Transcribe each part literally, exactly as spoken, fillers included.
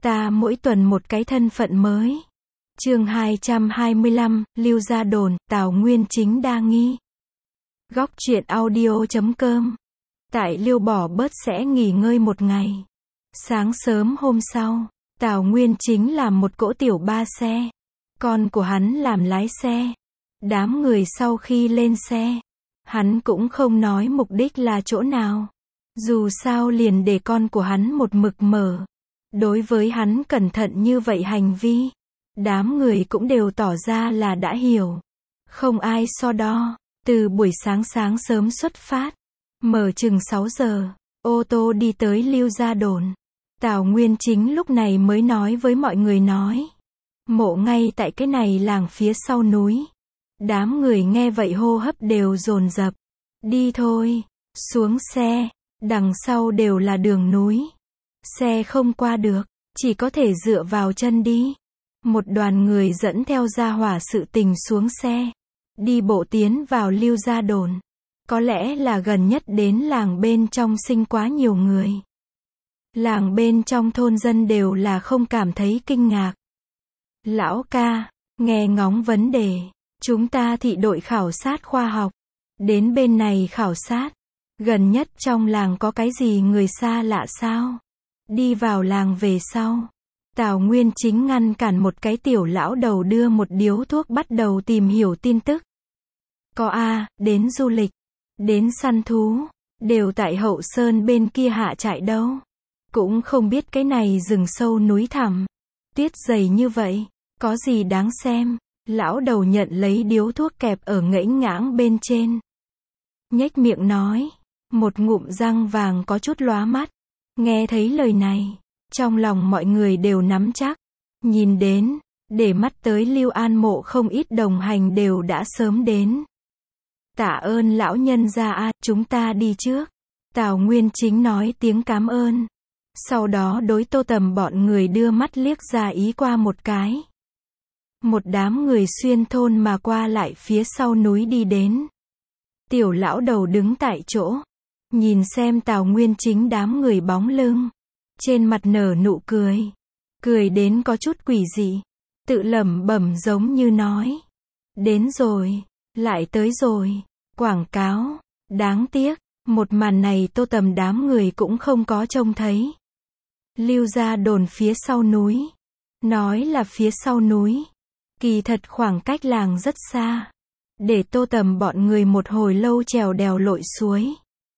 Ta mỗi tuần một cái thân phận mới. Chương hai trăm hai mươi lăm, Lưu Gia Đồn, Tào Nguyên Chính đa nghi. Góc truyện audio chấm com. Tại Liêu bỏ bớt sẽ nghỉ ngơi một ngày. Sáng sớm hôm sau, Tào Nguyên Chính làm một cỗ tiểu ba xe. Con của hắn làm lái xe. Đám người sau khi lên xe, hắn cũng không nói mục đích là chỗ nào. Dù sao liền để con của hắn một mực mở. Đối với hắn cẩn thận như vậy hành vi, đám người cũng đều tỏ ra là đã hiểu. Không ai so đo. Từ buổi sáng sáng sớm xuất phát, mở chừng sáu giờ, ô tô đi tới Lưu Gia Đồn. Tào Nguyên Chính lúc này mới nói với mọi người nói. Mộ ngay tại cái này làng phía sau núi. Đám người nghe vậy hô hấp đều dồn dập. Đi thôi, xuống xe, đằng sau đều là đường núi. Xe không qua được, chỉ có thể dựa vào chân đi. Một đoàn người dẫn theo gia hỏa sự tình xuống xe. Đi bộ tiến vào Lưu Gia Đồn. Có lẽ là gần nhất đến làng bên trong sinh quá nhiều người. Làng bên trong thôn dân đều là không cảm thấy kinh ngạc. Lão ca, nghe ngóng vấn đề. Chúng ta thị đội khảo sát khoa học. Đến bên này khảo sát. Gần nhất trong làng có cái gì người xa lạ sao? Đi vào làng về sau. Tào Nguyên Chính ngăn cản một cái tiểu lão đầu đưa một điếu thuốc bắt đầu tìm hiểu tin tức. Có a, đến du lịch, đến săn thú, đều tại Hậu Sơn bên kia hạ trại đâu. Cũng không biết cái này rừng sâu núi thẳm, tuyết dày như vậy, có gì đáng xem. Lão đầu nhận lấy điếu thuốc kẹp ở ngẽnh ngãng bên trên. Nhếch miệng nói, một ngụm răng vàng có chút lóa mắt. Nghe thấy lời này, trong lòng mọi người đều nắm chắc. Nhìn đến, để mắt tới Lưu An Mộ không ít đồng hành đều đã sớm đến. Tạ ơn lão nhân gia a, chúng ta đi trước. Tào Nguyên Chính nói tiếng cám ơn. Sau đó đối Tô Tầm bọn người đưa mắt liếc ra ý qua một cái. Một đám người xuyên thôn mà qua lại phía sau núi đi đến. Tiểu lão đầu đứng tại chỗ, nhìn xem Tào Nguyên Chính đám người bóng lưng. Trên mặt nở nụ cười. Cười đến có chút quỷ dị. Tự lẩm bẩm giống như nói. Đến rồi. Lại tới rồi. Quảng cáo. Đáng tiếc. Một màn này Tô Tầm đám người cũng không có trông thấy. Lưu Gia Đồn phía sau núi. Nói là phía sau núi. Kỳ thật khoảng cách làng rất xa. Để Tô Tầm bọn người một hồi lâu trèo đèo lội suối.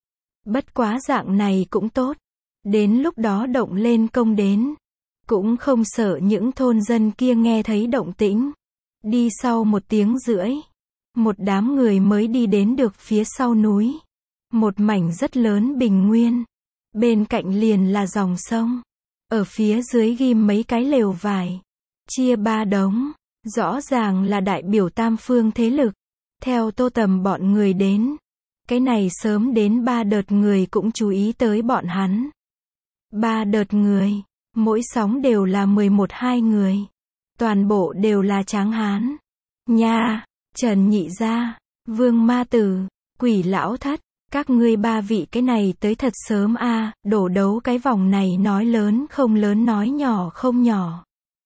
Bất quá dạng này cũng tốt. Đến lúc đó động lên công đến. Cũng không sợ những thôn dân kia nghe thấy động tĩnh. Đi sau một tiếng rưỡi. Một đám người mới đi đến được phía sau núi. Một mảnh rất lớn bình nguyên. Bên cạnh liền là dòng sông. Ở phía dưới ghim mấy cái lều vải. Chia ba đống. Rõ ràng là đại biểu tam phương thế lực. Theo Tô Tầm bọn người đến. Cái này sớm đến ba đợt người cũng chú ý tới bọn hắn. Ba đợt người. Mỗi sóng đều là mười một hai người. Toàn bộ đều là tráng hán. Nha, Trần Nhị Gia, Vương Ma Tử, Quỷ Lão Thất. Các ngươi ba vị cái này tới thật sớm a, à, đổ đấu cái vòng này nói lớn không lớn nói nhỏ không nhỏ.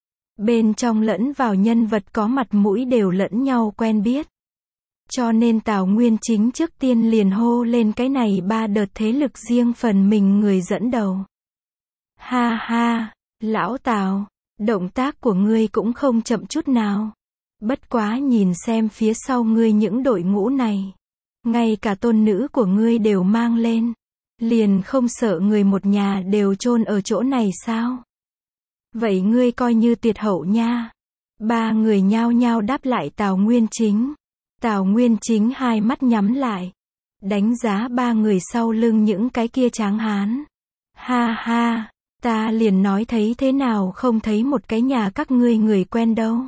Bên trong lẫn vào nhân vật có mặt mũi đều lẫn nhau quen biết. Cho nên Tào Nguyên Chính trước tiên liền hô lên cái này ba đợt thế lực riêng phần mình người dẫn đầu. Ha ha, lão Tào, động tác của ngươi cũng không chậm chút nào. Bất quá nhìn xem phía sau ngươi những đội ngũ này. Ngay cả tôn nữ của ngươi đều mang lên. Liền không sợ người một nhà đều chôn ở chỗ này sao? Vậy ngươi coi như tuyệt hậu nha. Ba người nhao nhao đáp lại Tào Nguyên Chính. Tào Nguyên Chính hai mắt nhắm lại. Đánh giá ba người sau lưng những cái kia tráng hán. Ha ha, ta liền nói thấy thế nào không thấy một cái nhà các ngươi người quen đâu.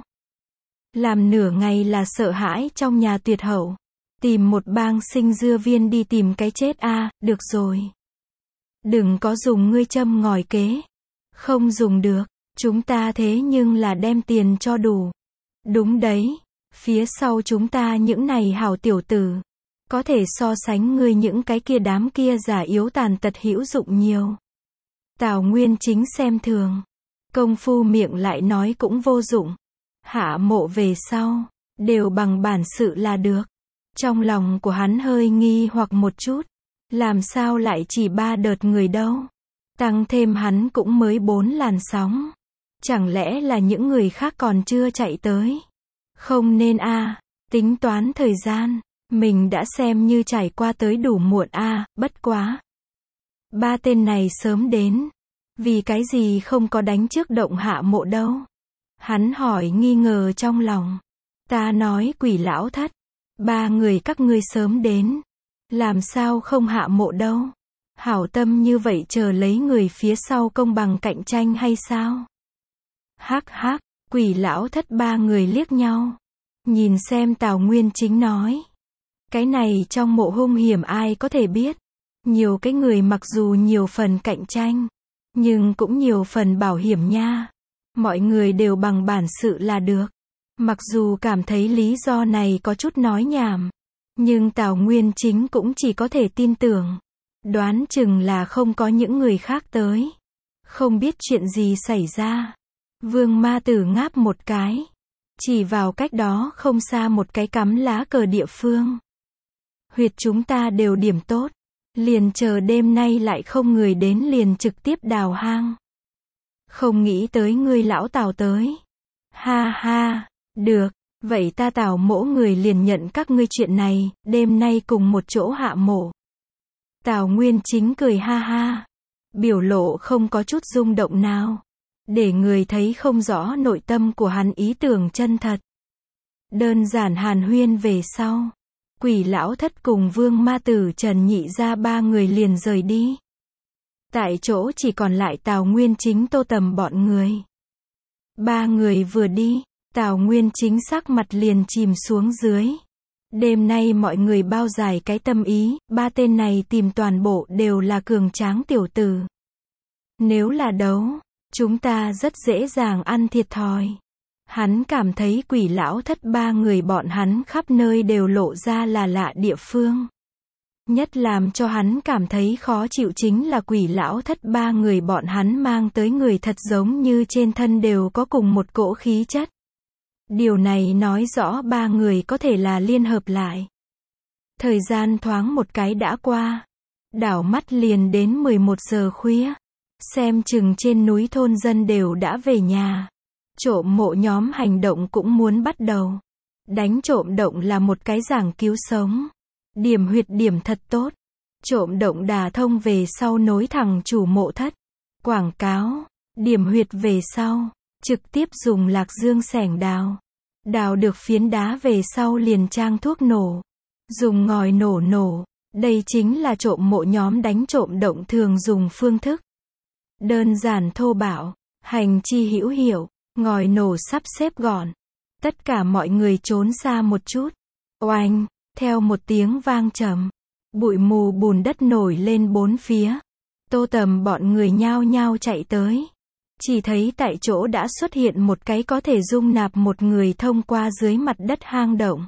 Làm nửa ngày là sợ hãi trong nhà tuyệt hậu. Tìm một bang sinh dưa viên đi tìm cái chết a, à, được rồi. Đừng có dùng ngươi châm ngòi kế. Không dùng được, chúng ta thế nhưng là đem tiền cho đủ. Đúng đấy, phía sau chúng ta những này hảo tiểu tử. Có thể so sánh ngươi những cái kia đám kia giả yếu tàn tật hữu dụng nhiều. Tào Nguyên Chính xem thường. công phu miệng lại nói cũng vô dụng. Hạ mộ về sau, đều bằng bản sự là được. Trong lòng của hắn hơi nghi hoặc một chút. Làm sao lại chỉ ba đợt người đâu? Tăng thêm hắn cũng mới bốn làn sóng. Chẳng lẽ là những người khác còn chưa chạy tới? Không nên a, à, tính toán thời gian, mình đã xem như trải qua tới đủ muộn a, à, bất quá. Ba tên này sớm đến. Vì cái gì không có đánh trước động Hạ mộ đâu? Hắn hỏi nghi ngờ trong lòng. Ta nói Quỷ lão thất. Ba người các ngươi sớm đến. Làm sao không Hạ mộ đâu? Hảo tâm như vậy chờ lấy người phía sau công bằng cạnh tranh hay sao? Hắc hắc, Quỷ lão thất ba người liếc nhau. Nhìn xem Tào Nguyên Chính nói. Cái này trong mộ hung hiểm ai có thể biết. Nhiều cái người mặc dù nhiều phần cạnh tranh. Nhưng cũng nhiều phần bảo hiểm nha. Mọi người đều bằng bản sự là được. Mặc dù cảm thấy lý do này có chút nói nhảm. Nhưng Tào Nguyên Chính cũng chỉ có thể tin tưởng. Đoán chừng là không có những người khác tới. Không biết chuyện gì xảy ra. Vương Ma Tử ngáp một cái. Chỉ vào cách đó không xa một cái cắm lá cờ địa phương. Huyệt chúng ta đều điểm tốt. Liền chờ đêm nay lại không người đến liền trực tiếp đào hang. Không nghĩ tới ngươi lão Tào tới. Ha ha, được, vậy ta Tào mỗ người liền nhận các ngươi chuyện này, đêm nay cùng một chỗ hạ mộ. Tào Nguyên Chính cười ha ha. Biểu lộ không có chút rung động nào. Để người thấy không rõ nội tâm của hắn ý tưởng chân thật. Đơn giản hàn huyên về sau. Quỷ lão thất cùng Vương Ma Tử Trần Nhị ra ba người liền rời đi. Tại chỗ chỉ còn lại Tào Nguyên Chính Tô Tầm bọn người. Ba người vừa đi, Tào Nguyên Chính sắc mặt liền chìm xuống dưới. Đêm nay mọi người bao dài cái tâm ý, ba tên này tìm toàn bộ đều là cường tráng tiểu tử. Nếu là đấu, chúng ta rất dễ dàng ăn thiệt thòi. Hắn cảm thấy Quỷ lão thất ba người bọn hắn khắp nơi đều lộ ra là lạ địa phương. Nhất làm cho hắn cảm thấy khó chịu chính là Quỷ lão thất ba người bọn hắn mang tới người thật giống như trên thân đều có cùng một cỗ khí chất. Điều này nói rõ ba người có thể là liên hợp lại. Thời gian thoáng một cái đã qua. Đảo mắt liền đến mười một giờ khuya. Xem chừng trên núi thôn dân đều đã về nhà. Trộm mộ nhóm hành động cũng muốn bắt đầu. Đánh trộm động là một cái giảng cứu sống. Điểm huyệt điểm thật tốt. Trộm động đả thông về sau nối thẳng chủ mộ thất. Quảng cáo. Điểm huyệt về sau. Trực tiếp dùng lạc dương xẻng đào. Đào được phiến đá về sau liền trang thuốc nổ. Dùng ngòi nổ nổ. Đây chính là trộm mộ nhóm đánh trộm động thường dùng phương thức. Đơn giản thô bạo. Hành chi hữu hiệu. Ngòi nổ sắp xếp gọn. Tất cả mọi người trốn xa một chút. Oanh, theo một tiếng vang trầm. Bụi mù bùn đất nổi lên bốn phía. Tô Tầm bọn người nhao nhao chạy tới. Chỉ thấy tại chỗ đã xuất hiện một cái có thể dung nạp một người thông qua dưới mặt đất hang động.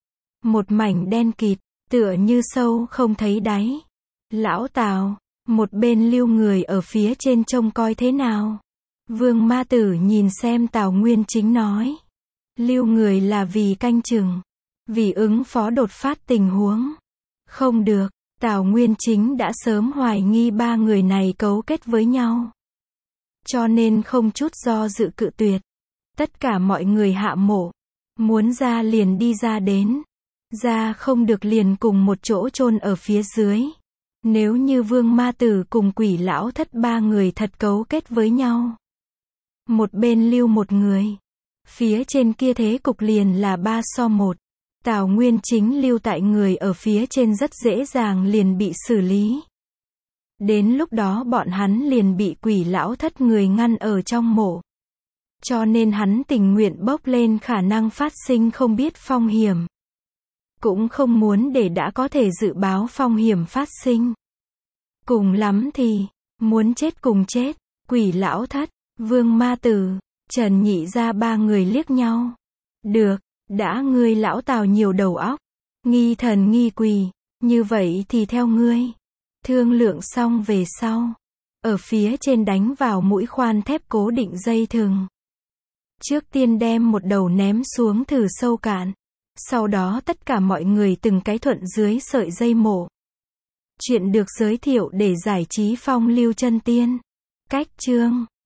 Một mảnh đen kịt, tựa như sâu không thấy đáy. Lão Tào, một bên lưu người ở phía trên trông coi thế nào? Vương Ma Tử nhìn xem Tào Nguyên Chính nói. Lưu người là vì canh chừng. Vì ứng phó đột phát tình huống. Không được, Tào Nguyên Chính đã sớm hoài nghi ba người này cấu kết với nhau. Cho nên không chút do dự cự tuyệt. Tất cả mọi người hạ mộ. Muốn ra liền đi ra đến. Ra không được liền cùng một chỗ chôn ở phía dưới. Nếu như Vương Ma Tử cùng Quỷ lão thất ba người thật cấu kết với nhau. Một bên lưu một người. Phía trên kia thế cục liền là ba so một. Tào Nguyên Chính lưu tại người ở phía trên rất dễ dàng liền bị xử lý. Đến lúc đó bọn hắn liền bị Quỷ lão thất người ngăn ở trong mộ. Cho nên hắn tình nguyện bốc lên khả năng phát sinh không biết phong hiểm. Cũng không muốn để đã có thể dự báo phong hiểm phát sinh. Cùng lắm thì, muốn chết cùng chết. Quỷ lão thất, Vương Ma Tử, Trần Nhị ra ba người liếc nhau. Được, đã ngươi lão Tào nhiều đầu óc. Nghi thần nghi quỷ, như vậy thì theo ngươi. Thương lượng xong về sau. ở phía trên đánh vào mũi khoan thép cố định dây thừng. Trước tiên đem một đầu ném xuống thử sâu cạn. Sau đó tất cả mọi người từng cái thuận dưới sợi dây mổ. Chuyện được giới thiệu để giải trí phong lưu chân tiên. Cách chương